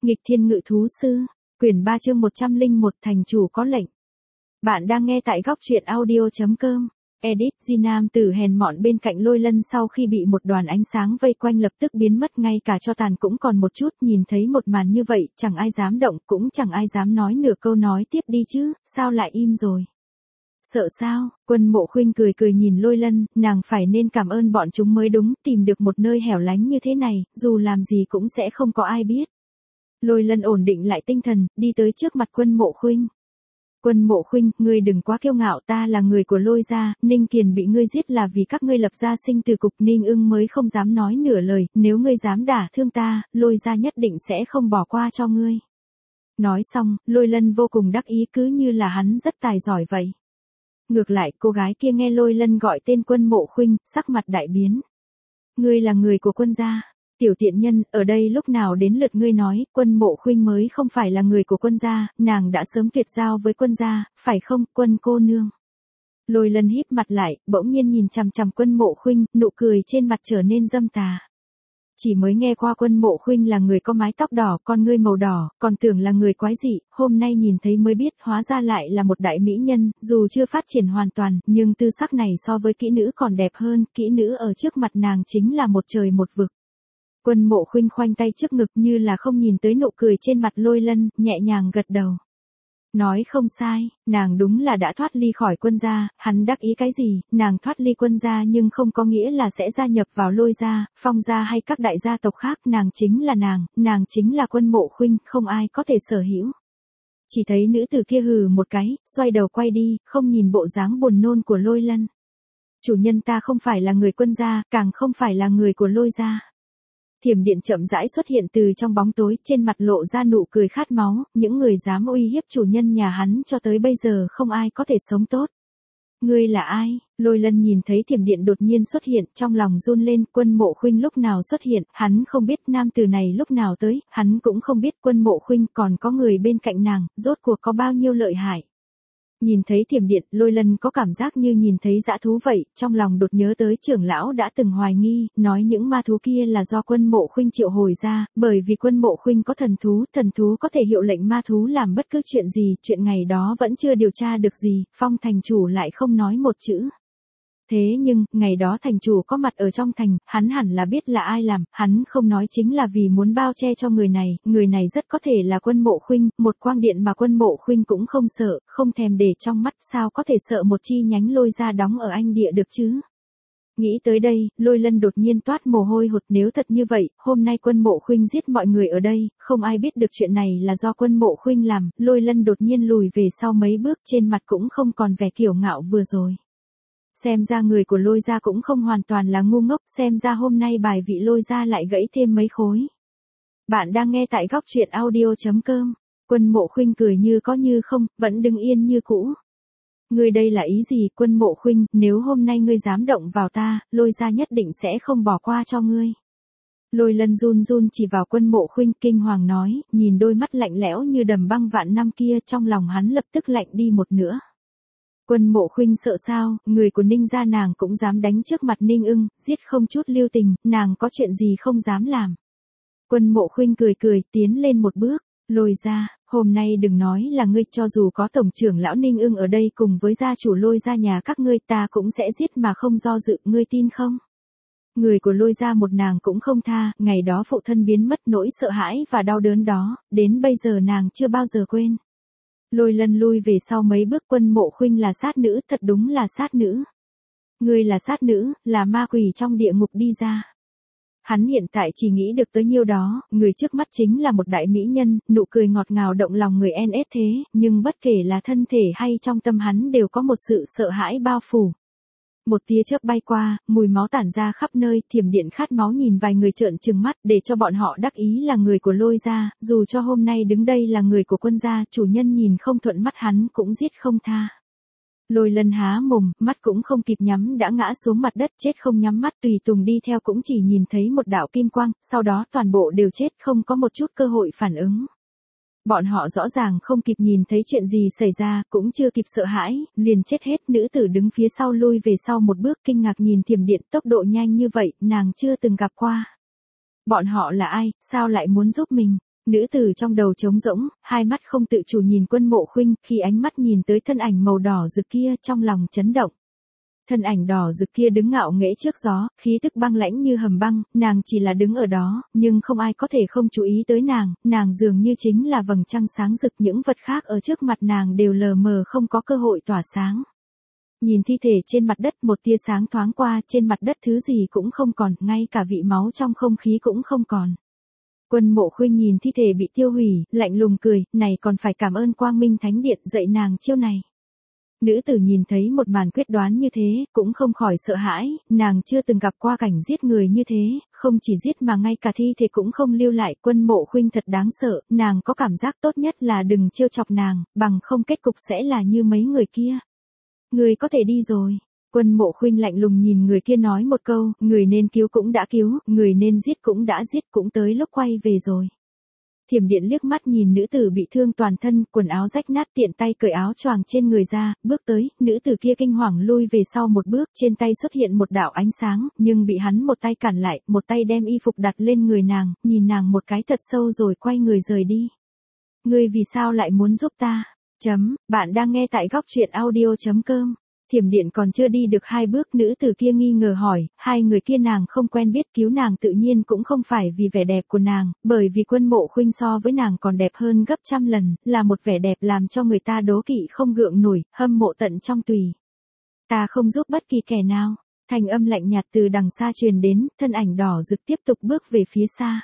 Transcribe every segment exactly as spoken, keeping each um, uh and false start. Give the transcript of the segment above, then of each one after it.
Nghịch thiên ngự thú sư, quyển ba chương một trăm lẻ một thành chủ có lệnh. Bạn đang nghe tại góc truyện audio chấm com. Edit, Di nam tử hèn mọn bên cạnh Lôi Lân sau khi bị một đoàn ánh sáng vây quanh lập tức biến mất, ngay cả cho tàn cũng còn một chút. Nhìn thấy một màn như vậy, chẳng ai dám động, cũng chẳng ai dám nói nửa câu nói tiếp đi chứ, sao lại im rồi? Sợ sao? Quân Mộ Khuynh cười cười nhìn Lôi Lân, nàng phải nên cảm ơn bọn chúng mới đúng, tìm được một nơi hẻo lánh như thế này, dù làm gì cũng sẽ không có ai biết. Lôi Lân ổn định lại tinh thần, đi tới trước mặt Quân Mộ Khuynh. Quân Mộ Khuynh, ngươi đừng quá kiêu ngạo, ta là người của Lôi gia, Ninh Kiền bị ngươi giết là vì các ngươi lập gia sinh từ cục, Ninh Ưng mới không dám nói nửa lời, nếu ngươi dám đả thương ta, Lôi gia nhất định sẽ không bỏ qua cho ngươi. Nói xong, Lôi Lân vô cùng đắc ý, cứ như là hắn rất tài giỏi vậy. Ngược lại, cô gái kia nghe Lôi Lân gọi tên Quân Mộ Khuynh, sắc mặt đại biến. Ngươi là người của Quân gia? Tiểu tiện nhân, ở đây lúc nào đến lượt ngươi nói, Quân Mộ Khuynh mới không phải là người của Quân gia, nàng đã sớm tuyệt giao với Quân gia, phải không, Quân cô nương? Lôi Lân híp mặt lại, bỗng nhiên nhìn chằm chằm Quân Mộ Khuynh, nụ cười trên mặt trở nên dâm tà. Chỉ mới nghe qua Quân Mộ Khuynh là người có mái tóc đỏ, con ngươi màu đỏ, còn tưởng là người quái dị, hôm nay nhìn thấy mới biết hóa ra lại là một đại mỹ nhân, dù chưa phát triển hoàn toàn, nhưng tư sắc này so với kỹ nữ còn đẹp hơn, kỹ nữ ở trước mặt nàng chính là một trời một vực. Quân Mộ Khuynh khoanh tay trước ngực như là không nhìn tới nụ cười trên mặt Lôi Lân, nhẹ nhàng gật đầu. Nói không sai, nàng đúng là đã thoát ly khỏi Quân gia, hắn đắc ý cái gì, nàng thoát ly Quân gia nhưng không có nghĩa là sẽ gia nhập vào Lôi gia, Phong gia hay các đại gia tộc khác, nàng chính là nàng, nàng chính là Quân Mộ Khuynh, không ai có thể sở hữu. Chỉ thấy nữ tử kia hừ một cái, xoay đầu quay đi, không nhìn bộ dáng buồn nôn của Lôi Lân. Chủ nhân, ta không phải là người Quân gia, càng không phải là người của Lôi gia. Thiểm điện chậm rãi xuất hiện từ trong bóng tối, trên mặt lộ ra nụ cười khát máu, những người dám uy hiếp chủ nhân nhà hắn cho tới bây giờ không ai có thể sống tốt. Ngươi là ai? Lôi Lân nhìn thấy thiểm điện đột nhiên xuất hiện, trong lòng run lên, Quân Mộ Khuynh lúc nào xuất hiện, hắn không biết nam tử này lúc nào tới, hắn cũng không biết Quân Mộ Khuynh còn có người bên cạnh nàng, rốt cuộc có bao nhiêu lợi hại. Nhìn thấy thiểm điện, Lôi Lân có cảm giác như nhìn thấy dã thú vậy, trong lòng đột nhớ tới trưởng lão đã từng hoài nghi, nói những ma thú kia là do Quân Mộ Khuynh triệu hồi ra, bởi vì Quân Mộ Khuynh có thần thú, thần thú có thể hiệu lệnh ma thú làm bất cứ chuyện gì, chuyện ngày đó vẫn chưa điều tra được gì, Phong thành chủ lại không nói một chữ. Thế nhưng, ngày đó thành chủ có mặt ở trong thành, hắn hẳn là biết là ai làm, hắn không nói chính là vì muốn bao che cho người này, người này rất có thể là Quân Mộ Khuynh, một quang điện mà Quân Mộ Khuynh cũng không sợ, không thèm để trong mắt, sao có thể sợ một chi nhánh Lôi gia đóng ở Anh địa được chứ? Nghĩ tới đây, Lôi Lân đột nhiên toát mồ hôi hột, nếu thật như vậy, hôm nay Quân Mộ Khuynh giết mọi người ở đây, không ai biết được chuyện này là do Quân Mộ Khuynh làm, Lôi Lân đột nhiên lùi về sau mấy bước, trên mặt cũng không còn vẻ kiêu ngạo vừa rồi. Xem ra người của Lôi gia cũng không hoàn toàn là ngu ngốc, xem ra hôm nay bài vị Lôi gia lại gãy thêm mấy khối. Bạn đang nghe tại góc truyện audio chấm com. Quân Mộ Khuynh cười như có như không, vẫn đứng yên như cũ. Ngươi đây là ý gì, Quân Mộ Khuynh, nếu hôm nay ngươi dám động vào ta, Lôi gia nhất định sẽ không bỏ qua cho ngươi. Lôi Lân run run chỉ vào Quân Mộ Khuynh, kinh hoàng nói, nhìn đôi mắt lạnh lẽo như đầm băng vạn năm kia, trong lòng hắn lập tức lạnh đi một nửa. Quân Mộ Khuynh sợ sao, người của Ninh gia nàng cũng dám đánh trước mặt Ninh Ưng, giết không chút lưu tình, nàng có chuyện gì không dám làm. Quân Mộ Khuynh cười cười, tiến lên một bước, Lôi gia, hôm nay đừng nói là ngươi, cho dù có tổng trưởng lão Ninh Ưng ở đây cùng với gia chủ Lôi gia nhà các ngươi, ta cũng sẽ giết mà không do dự, ngươi tin không? Người của Lôi gia một nàng cũng không tha, ngày đó phụ thân biến mất, nỗi sợ hãi và đau đớn đó, đến bây giờ nàng chưa bao giờ quên. Lôi Lân lui về sau mấy bước, Quân Mộ Khuynh là sát nữ, thật đúng là sát nữ. Ngươi là sát nữ, là ma quỷ trong địa ngục đi ra. Hắn hiện tại chỉ nghĩ được tới nhiêu đó, người trước mắt chính là một đại mỹ nhân, nụ cười ngọt ngào động lòng người en ét thế, nhưng bất kể là thân thể hay trong tâm hắn đều có một sự sợ hãi bao phủ. Một tia chớp bay qua, mùi máu tản ra khắp nơi, thiểm điện khát máu nhìn vài người trợn trừng mắt, để cho bọn họ đắc ý là người của Lôi gia, dù cho hôm nay đứng đây là người của Quân gia, chủ nhân nhìn không thuận mắt hắn cũng giết không tha. Lôi Lân há mồm, mắt cũng không kịp nhắm đã ngã xuống mặt đất, chết không nhắm mắt, tùy tùng đi theo cũng chỉ nhìn thấy một đạo kim quang, sau đó toàn bộ đều chết, không có một chút cơ hội phản ứng. Bọn họ rõ ràng không kịp nhìn thấy chuyện gì xảy ra, cũng chưa kịp sợ hãi, liền chết hết, nữ tử đứng phía sau lui về sau một bước kinh ngạc nhìn thiểm điện, tốc độ nhanh như vậy, nàng chưa từng gặp qua. Bọn họ là ai, sao lại muốn giúp mình? Nữ tử trong đầu trống rỗng, hai mắt không tự chủ nhìn Quân Mộ Khuynh, khi ánh mắt nhìn tới thân ảnh màu đỏ rực kia trong lòng chấn động. Thân ảnh đỏ rực kia đứng ngạo nghễ trước gió, khí tức băng lãnh như hầm băng, nàng chỉ là đứng ở đó, nhưng không ai có thể không chú ý tới nàng, nàng dường như chính là vầng trăng sáng rực, những vật khác ở trước mặt nàng đều lờ mờ không có cơ hội tỏa sáng. Nhìn thi thể trên mặt đất, một tia sáng thoáng qua, trên mặt đất thứ gì cũng không còn, ngay cả vị máu trong không khí cũng không còn. Quân Mộ Khuynh nhìn thi thể bị tiêu hủy, lạnh lùng cười, này còn phải cảm ơn Quang Minh Thánh Điện dạy nàng chiêu này. Nữ tử nhìn thấy một màn quyết đoán như thế, cũng không khỏi sợ hãi, nàng chưa từng gặp qua cảnh giết người như thế, không chỉ giết mà ngay cả thi thể cũng không lưu lại. Quân Mộ Khuynh thật đáng sợ, nàng có cảm giác tốt nhất là đừng trêu chọc nàng, bằng không kết cục sẽ là như mấy người kia. Người có thể đi rồi. Quân Mộ Khuynh lạnh lùng nhìn người kia nói một câu, người nên cứu cũng đã cứu, người nên giết cũng đã giết, cũng tới lúc quay về rồi. Thiểm Điện liếc mắt nhìn nữ tử bị thương toàn thân, quần áo rách nát, tiện tay cởi áo choàng trên người ra, bước tới, nữ tử kia kinh hoàng lui về sau một bước, trên tay xuất hiện một đạo ánh sáng, nhưng bị hắn một tay cản lại, một tay đem y phục đặt lên người nàng, nhìn nàng một cái thật sâu rồi quay người rời đi. Ngươi vì sao lại muốn giúp ta? Chấm, bạn đang nghe tại góc truyện audio chấm com. Thiểm Điện còn chưa đi được hai bước, nữ tử kia nghi ngờ hỏi, hai người kia nàng không quen biết, cứu nàng tự nhiên cũng không phải vì vẻ đẹp của nàng, bởi vì Quân Mộ Khuynh so với nàng còn đẹp hơn gấp trăm lần, là một vẻ đẹp làm cho người ta đố kỵ không gượng nổi, hâm mộ tận trong tùy. Ta không giúp bất kỳ kẻ nào. Thanh âm lạnh nhạt từ đằng xa truyền đến, thân ảnh đỏ rực tiếp tục bước về phía xa.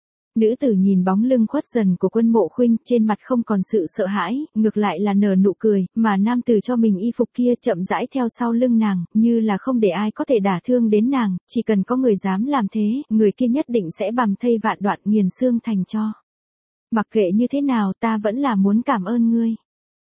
Nữ tử nhìn bóng lưng khuất dần của Quân Mộ Khuynh, trên mặt không còn sự sợ hãi, ngược lại là nở nụ cười, mà nam tử cho mình y phục kia chậm rãi theo sau lưng nàng, như là không để ai có thể đả thương đến nàng, chỉ cần có người dám làm thế, người kia nhất định sẽ bằm thây vạn đoạn, nghiền xương thành tro. Mặc kệ như thế nào, ta vẫn là muốn cảm ơn ngươi.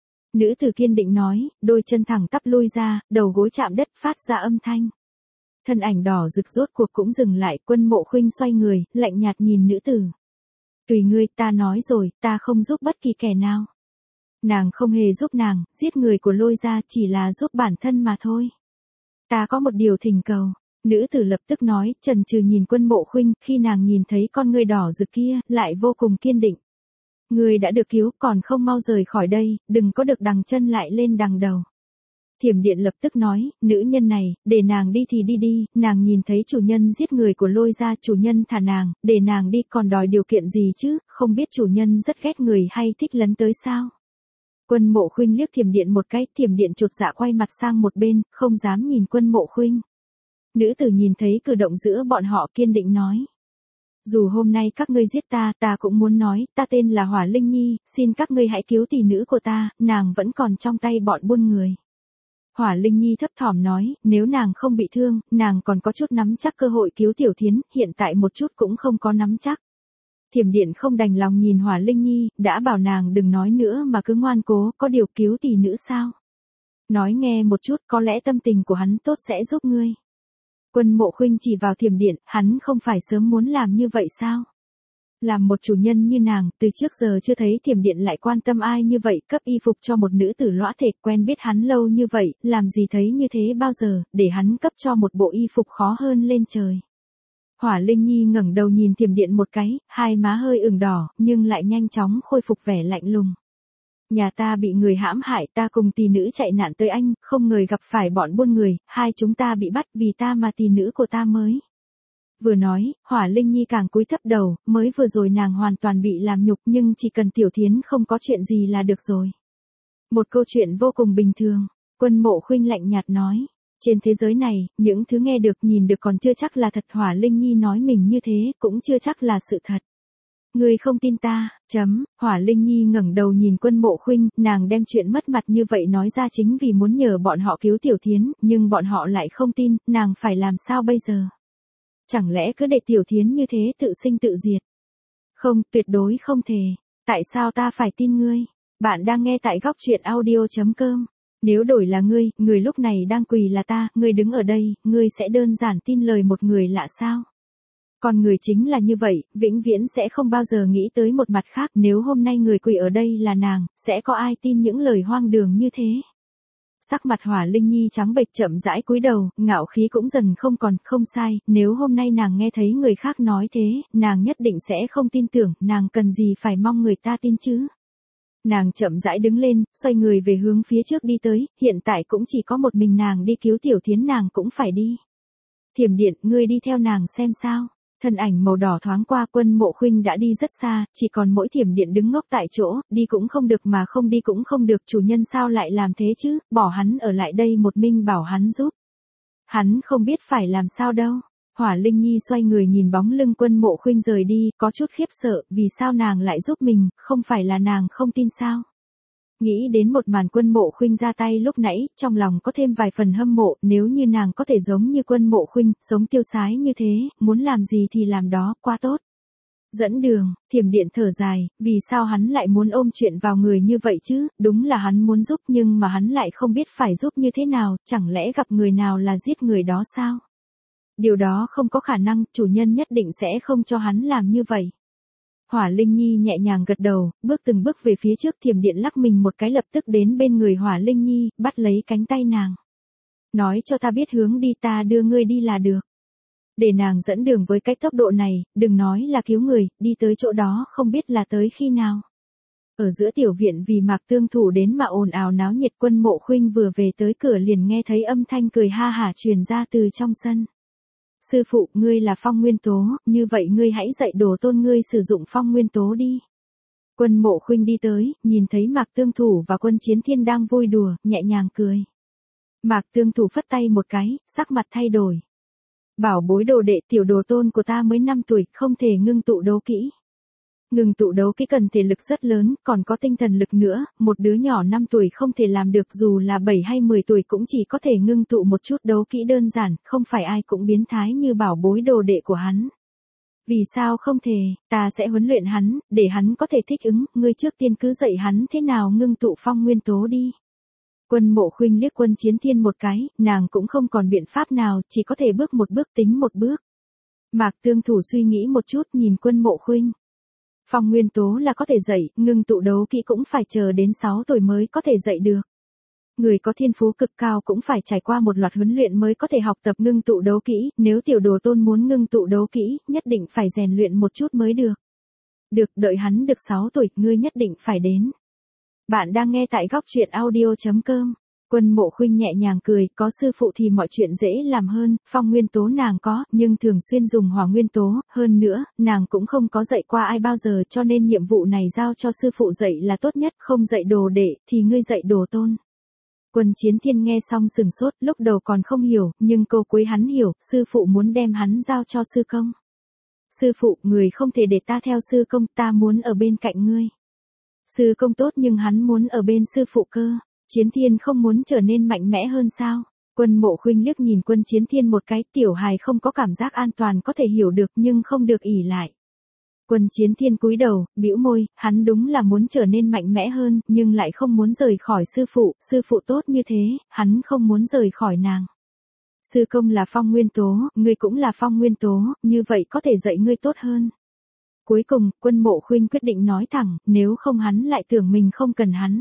Nữ tử kiên định nói, đôi chân thẳng tắp lui ra, đầu gối chạm đất phát ra âm thanh. Thân ảnh đỏ rực rốt cuộc cũng dừng lại, Quân Mộ Khuynh xoay người, lạnh nhạt nhìn nữ tử. Tùy ngươi, ta nói rồi, ta không giúp bất kỳ kẻ nào. Nàng không hề giúp nàng, giết người của Lôi gia chỉ là giúp bản thân mà thôi. Ta có một điều thỉnh cầu. Nữ tử lập tức nói, chần chừ nhìn Quân Mộ Khuynh, khi nàng nhìn thấy con ngươi đỏ rực kia, lại vô cùng kiên định. Ngươi đã được cứu, còn không mau rời khỏi đây, đừng có được đằng chân lại lên đằng đầu. Thiểm Điện lập tức nói, nữ nhân này, để nàng đi thì đi đi, nàng nhìn thấy chủ nhân giết người của Lôi gia, chủ nhân thả nàng, để nàng đi, còn đòi điều kiện gì chứ, không biết chủ nhân rất ghét người hay thích lấn tới sao. Quân Mộ Khuynh liếc Thiểm Điện một cái, Thiểm Điện chột dạ quay mặt sang một bên, không dám nhìn Quân Mộ Khuynh. Nữ tử nhìn thấy cử động giữa bọn họ kiên định nói. Dù hôm nay các ngươi giết ta, ta cũng muốn nói, ta tên là Hỏa Linh Nhi, xin các ngươi hãy cứu tỷ nữ của ta, nàng vẫn còn trong tay bọn buôn người. Hỏa Linh Nhi thấp thỏm nói, nếu nàng không bị thương, nàng còn có chút nắm chắc cơ hội cứu Tiểu Thiến, hiện tại một chút cũng không có nắm chắc. Thiểm Điện không đành lòng nhìn Hỏa Linh Nhi, đã bảo nàng đừng nói nữa mà cứ ngoan cố, có điều cứu tỷ nữ sao? Nói nghe một chút, có lẽ tâm tình của hắn tốt sẽ giúp ngươi. Quân Mộ Khuynh chỉ vào Thiểm Điện, hắn không phải sớm muốn làm như vậy sao? Làm một chủ nhân như nàng, từ trước giờ chưa thấy Thiểm Điện lại quan tâm ai như vậy, cấp y phục cho một nữ tử lõa thể, quen biết hắn lâu như vậy, làm gì thấy như thế bao giờ, để hắn cấp cho một bộ y phục khó hơn lên trời. Hỏa Linh Nhi ngẩng đầu nhìn Thiểm Điện một cái, hai má hơi ửng đỏ, nhưng lại nhanh chóng khôi phục vẻ lạnh lùng. Nhà ta bị người hãm hại, ta cùng tỷ nữ chạy nạn tới anh, không ngờ gặp phải bọn buôn người, hai chúng ta bị bắt vì ta mà tỷ nữ của ta mới. Vừa nói, Hỏa Linh Nhi càng cúi thấp đầu, mới vừa rồi nàng hoàn toàn bị làm nhục, nhưng chỉ cần Tiểu Thiến không có chuyện gì là được rồi. Một câu chuyện vô cùng bình thường. Quân Mộ Khuynh lạnh nhạt nói, trên thế giới này, những thứ nghe được nhìn được còn chưa chắc là thật. Hỏa Linh Nhi nói mình như thế, cũng chưa chắc là sự thật. Ngươi không tin ta, chấm, Hỏa Linh Nhi ngẩng đầu nhìn Quân Mộ Khuynh, nàng đem chuyện mất mặt như vậy nói ra chính vì muốn nhờ bọn họ cứu Tiểu Thiến, nhưng bọn họ lại không tin, nàng phải làm sao bây giờ? Chẳng lẽ cứ để Tiểu Thiến như thế tự sinh tự diệt? Không, tuyệt đối không thể. Tại sao ta phải tin ngươi? Bạn đang nghe tại góc truyện audio chấm com. Nếu đổi là ngươi, người lúc này đang quỳ là ta, ngươi đứng ở đây, ngươi sẽ đơn giản tin lời một người lạ sao? Còn người chính là như vậy, vĩnh viễn sẽ không bao giờ nghĩ tới một mặt khác, nếu hôm nay người quỳ ở đây là nàng, sẽ có ai tin những lời hoang đường như thế? Sắc mặt Hỏa Linh Nhi trắng bệch chậm rãi cúi đầu, ngạo khí cũng dần không còn, không sai, nếu hôm nay nàng nghe thấy người khác nói thế, nàng nhất định sẽ không tin tưởng, nàng cần gì phải mong người ta tin chứ. Nàng chậm rãi đứng lên, xoay người về hướng phía trước đi tới, hiện tại cũng chỉ có một mình nàng đi cứu Tiểu Thiến, nàng cũng phải đi. Thiểm Điện, ngươi đi theo nàng xem sao. Thân ảnh màu đỏ thoáng qua, Quân Mộ Khuynh đã đi rất xa, chỉ còn mỗi Thiểm Điện đứng ngốc tại chỗ, đi cũng không được mà không đi cũng không được, chủ nhân sao lại làm thế chứ, bỏ hắn ở lại đây một mình bảo hắn giúp. Hắn không biết phải làm sao đâu. Hỏa Linh Nhi xoay người nhìn bóng lưng Quân Mộ Khuynh rời đi, có chút khiếp sợ, vì sao nàng lại giúp mình, không phải là nàng không tin sao? Nghĩ đến một màn Quân Mộ Khuynh ra tay lúc nãy, trong lòng có thêm vài phần hâm mộ, nếu như nàng có thể giống như Quân Mộ Khuynh, sống tiêu sái như thế, muốn làm gì thì làm đó, quá tốt. Dẫn đường, Thiểm Điện thở dài, vì sao hắn lại muốn ôm chuyện vào người như vậy chứ, đúng là hắn muốn giúp nhưng mà hắn lại không biết phải giúp như thế nào, chẳng lẽ gặp người nào là giết người đó sao? Điều đó không có khả năng, chủ nhân nhất định sẽ không cho hắn làm như vậy. Hỏa Linh Nhi nhẹ nhàng gật đầu, bước từng bước về phía trước, Thiểm Điện lắc mình một cái lập tức đến bên người Hỏa Linh Nhi, bắt lấy cánh tay nàng. Nói cho ta biết hướng đi, ta đưa ngươi đi là được. Để nàng dẫn đường với cái tốc độ này, đừng nói là cứu người, đi tới chỗ đó không biết là tới khi nào. Ở giữa tiểu viện vì Mạc Tương Thủ đến mà ồn ào náo nhiệt, Quân Mộ Khuynh vừa về tới cửa liền nghe thấy âm thanh cười ha hả truyền ra từ trong sân. Sư phụ, ngươi là Phong Nguyên Tố, như vậy ngươi hãy dạy đồ tôn ngươi sử dụng Phong Nguyên Tố đi. Quân Mộ Khuynh đi tới, nhìn thấy Mạc Tương Thủ và Quân Chiến Thiên đang vui đùa, nhẹ nhàng cười. Mạc Tương Thủ phất tay một cái, sắc mặt thay đổi. Bảo bối đồ đệ, tiểu đồ tôn của ta mới năm tuổi, không thể ngưng tụ đấu kỹ. Ngưng tụ đấu kỹ cần thể lực rất lớn, còn có tinh thần lực nữa, một đứa nhỏ năm tuổi không thể làm được, dù là bảy hay mười tuổi cũng chỉ có thể ngưng tụ một chút đấu kỹ đơn giản, không phải ai cũng biến thái như bảo bối đồ đệ của hắn. Vì sao không thể, ta sẽ huấn luyện hắn, để hắn có thể thích ứng, ngươi trước tiên cứ dạy hắn thế nào ngưng tụ Phong Nguyên Tố đi. Quân Mộ Khuynh liếc Quân Chiến Thiên một cái, nàng cũng không còn biện pháp nào, chỉ có thể bước một bước tính một bước. Mạc Tương Thủ suy nghĩ một chút nhìn Quân Mộ Khuynh. Phong Nguyên Tố là có thể dạy, ngưng tụ đấu kỹ cũng phải chờ đến sáu tuổi mới có thể dạy được. Người có thiên phú cực cao cũng phải trải qua một loạt huấn luyện mới có thể học tập ngưng tụ đấu kỹ, nếu tiểu đồ tôn muốn ngưng tụ đấu kỹ, nhất định phải rèn luyện một chút mới được. Được, đợi hắn được sáu tuổi, ngươi nhất định phải đến. Bạn đang nghe tại góc truyện audio chấm com. Quân Mộ Khuynh nhẹ nhàng cười, có sư phụ thì mọi chuyện dễ làm hơn, Phong Nguyên Tố nàng có, nhưng thường xuyên dùng Hỏa Nguyên Tố, hơn nữa, nàng cũng không có dạy qua ai bao giờ cho nên nhiệm vụ này giao cho sư phụ dạy là tốt nhất, không dạy đồ đệ, thì ngươi dạy đồ tôn. Quân Chiến Thiên nghe xong sừng sốt, lúc đầu còn không hiểu, nhưng câu cuối hắn hiểu, sư phụ muốn đem hắn giao cho sư công. Sư phụ, người không thể để ta theo sư công, ta muốn ở bên cạnh ngươi. Sư công tốt nhưng hắn muốn ở bên sư phụ cơ. Chiến Thiên không muốn trở nên mạnh mẽ hơn sao? Quân Mộ Khuynh liếc nhìn Quân Chiến Thiên một cái, tiểu hài không có cảm giác an toàn có thể hiểu được nhưng không được ỷ lại. Quân Chiến Thiên cúi đầu, bĩu môi, hắn đúng là muốn trở nên mạnh mẽ hơn, nhưng lại không muốn rời khỏi sư phụ, sư phụ tốt như thế, hắn không muốn rời khỏi nàng. Sư công là Phong Nguyên Tố, ngươi cũng là Phong Nguyên Tố, như vậy có thể dạy ngươi tốt hơn. Cuối cùng, Quân Mộ Khuynh quyết định nói thẳng, nếu không hắn lại tưởng mình không cần hắn.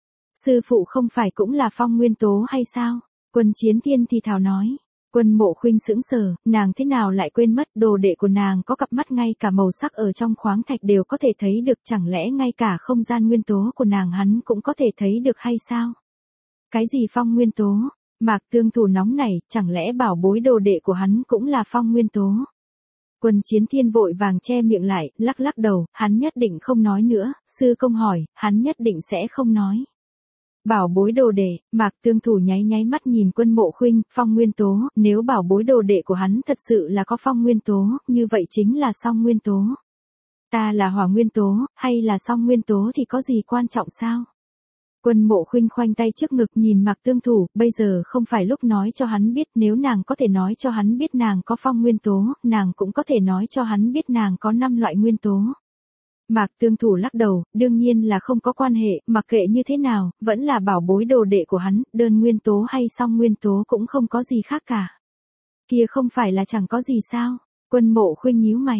Sư phụ không phải cũng là Phong Nguyên Tố hay sao? Quân Chiến Thiên thì thào nói. Quân Mộ Khuynh sững sờ, nàng thế nào lại quên mất đồ đệ của nàng có cặp mắt ngay cả màu sắc ở trong khoáng thạch đều có thể thấy được, chẳng lẽ ngay cả không gian nguyên tố của nàng hắn cũng có thể thấy được hay sao? Cái gì Phong Nguyên Tố? Mạc Tương Thủ nóng này, chẳng lẽ bảo bối đồ đệ của hắn cũng là Phong Nguyên Tố? Quân Chiến Thiên vội vàng che miệng lại, lắc lắc đầu, hắn nhất định không nói nữa, sư công hỏi, hắn nhất định sẽ không nói. Bảo bối đồ đệ, Mạc Tương Thủ nháy nháy mắt nhìn Quân Mộ Khuynh, Phong Nguyên Tố, nếu bảo bối đồ đệ của hắn thật sự là có Phong Nguyên Tố, như vậy chính là Song Nguyên Tố. Ta là Hỏa Nguyên Tố, hay là Song Nguyên Tố thì có gì quan trọng sao? Quân Mộ Khuynh khoanh tay trước ngực nhìn Mạc Tương Thủ, bây giờ không phải lúc nói cho hắn biết, nếu nàng có thể nói cho hắn biết nàng có Phong Nguyên Tố, nàng cũng có thể nói cho hắn biết nàng có năm loại nguyên tố. Mạc Tương Thủ lắc đầu, đương nhiên là không có quan hệ, mặc kệ như thế nào, vẫn là bảo bối đồ đệ của hắn, đơn nguyên tố hay song nguyên tố cũng không có gì khác cả. Kia không phải là chẳng có gì sao? Quân Mộ Khuynh nhíu mày.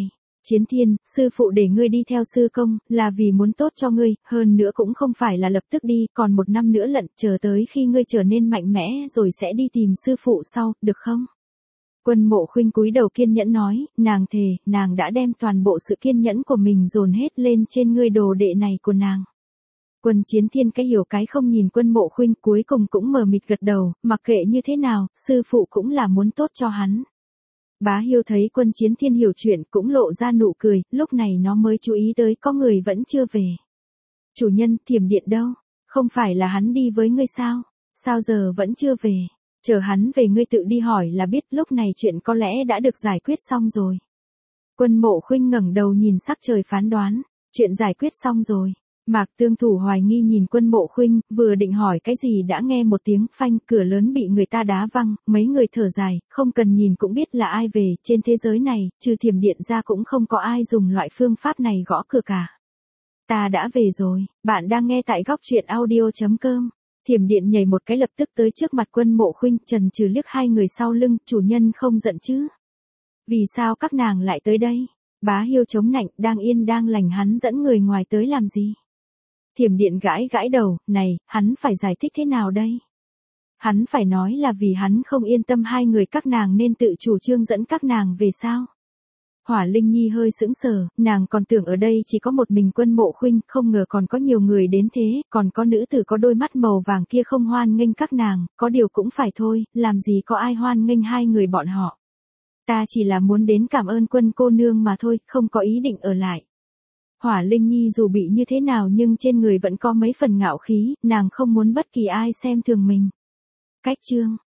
Chiến Thiên, sư phụ để ngươi đi theo sư công, là vì muốn tốt cho ngươi, hơn nữa cũng không phải là lập tức đi, còn một năm nữa lận, chờ tới khi ngươi trở nên mạnh mẽ rồi sẽ đi tìm sư phụ sau, được không? Quân Mộ Khuynh cúi đầu kiên nhẫn nói, nàng thề, nàng đã đem toàn bộ sự kiên nhẫn của mình dồn hết lên trên ngươi đồ đệ này của nàng. Quân Chiến Thiên cái hiểu cái không nhìn Quân Mộ Khuynh, cuối cùng cũng mờ mịt gật đầu, mặc kệ như thế nào, sư phụ cũng là muốn tốt cho hắn. Bá Hiêu thấy Quân Chiến Thiên hiểu chuyện cũng lộ ra nụ cười, lúc này nó mới chú ý tới có người vẫn chưa về. Chủ nhân, Thiểm Điện đâu? Không phải là hắn đi với ngươi sao? Sao giờ vẫn chưa về? Chờ hắn về ngươi tự đi hỏi là biết, lúc này chuyện có lẽ đã được giải quyết xong rồi. Quân Mộ Khuynh ngẩng đầu nhìn sắc trời phán đoán, chuyện giải quyết xong rồi. Mạc Tương Thủ hoài nghi nhìn Quân Mộ Khuynh, vừa định hỏi cái gì đã nghe một tiếng phanh, cửa lớn bị người ta đá văng, mấy người thở dài, không cần nhìn cũng biết là ai về, trên thế giới này, trừ Thiểm Điện ra cũng không có ai dùng loại phương pháp này gõ cửa cả. Ta đã về rồi, bạn đang nghe tại góc truyện audio chấm com. Thiểm Điện nhảy một cái lập tức tới trước mặt Quân Mộ Khuynh, chần chừ liếc hai người sau lưng, chủ nhân không giận chứ? Vì sao các nàng lại tới đây? Bá Hiêu chống nạnh, đang yên đang lành hắn dẫn người ngoài tới làm gì? Thiểm Điện gãi gãi đầu, này, hắn phải giải thích thế nào đây? Hắn phải nói là vì hắn không yên tâm hai người các nàng nên tự chủ trương dẫn các nàng về sao? Hỏa Linh Nhi hơi sững sờ, nàng còn tưởng ở đây chỉ có một mình Quân Mộ Khuynh, không ngờ còn có nhiều người đến thế, còn có nữ tử có đôi mắt màu vàng kia không hoan nghênh các nàng, có điều cũng phải thôi, làm gì có ai hoan nghênh hai người bọn họ. Ta chỉ là muốn đến cảm ơn Quân cô nương mà thôi, không có ý định ở lại. Hỏa Linh Nhi dù bị như thế nào nhưng trên người vẫn có mấy phần ngạo khí, nàng không muốn bất kỳ ai xem thường mình. Cách chương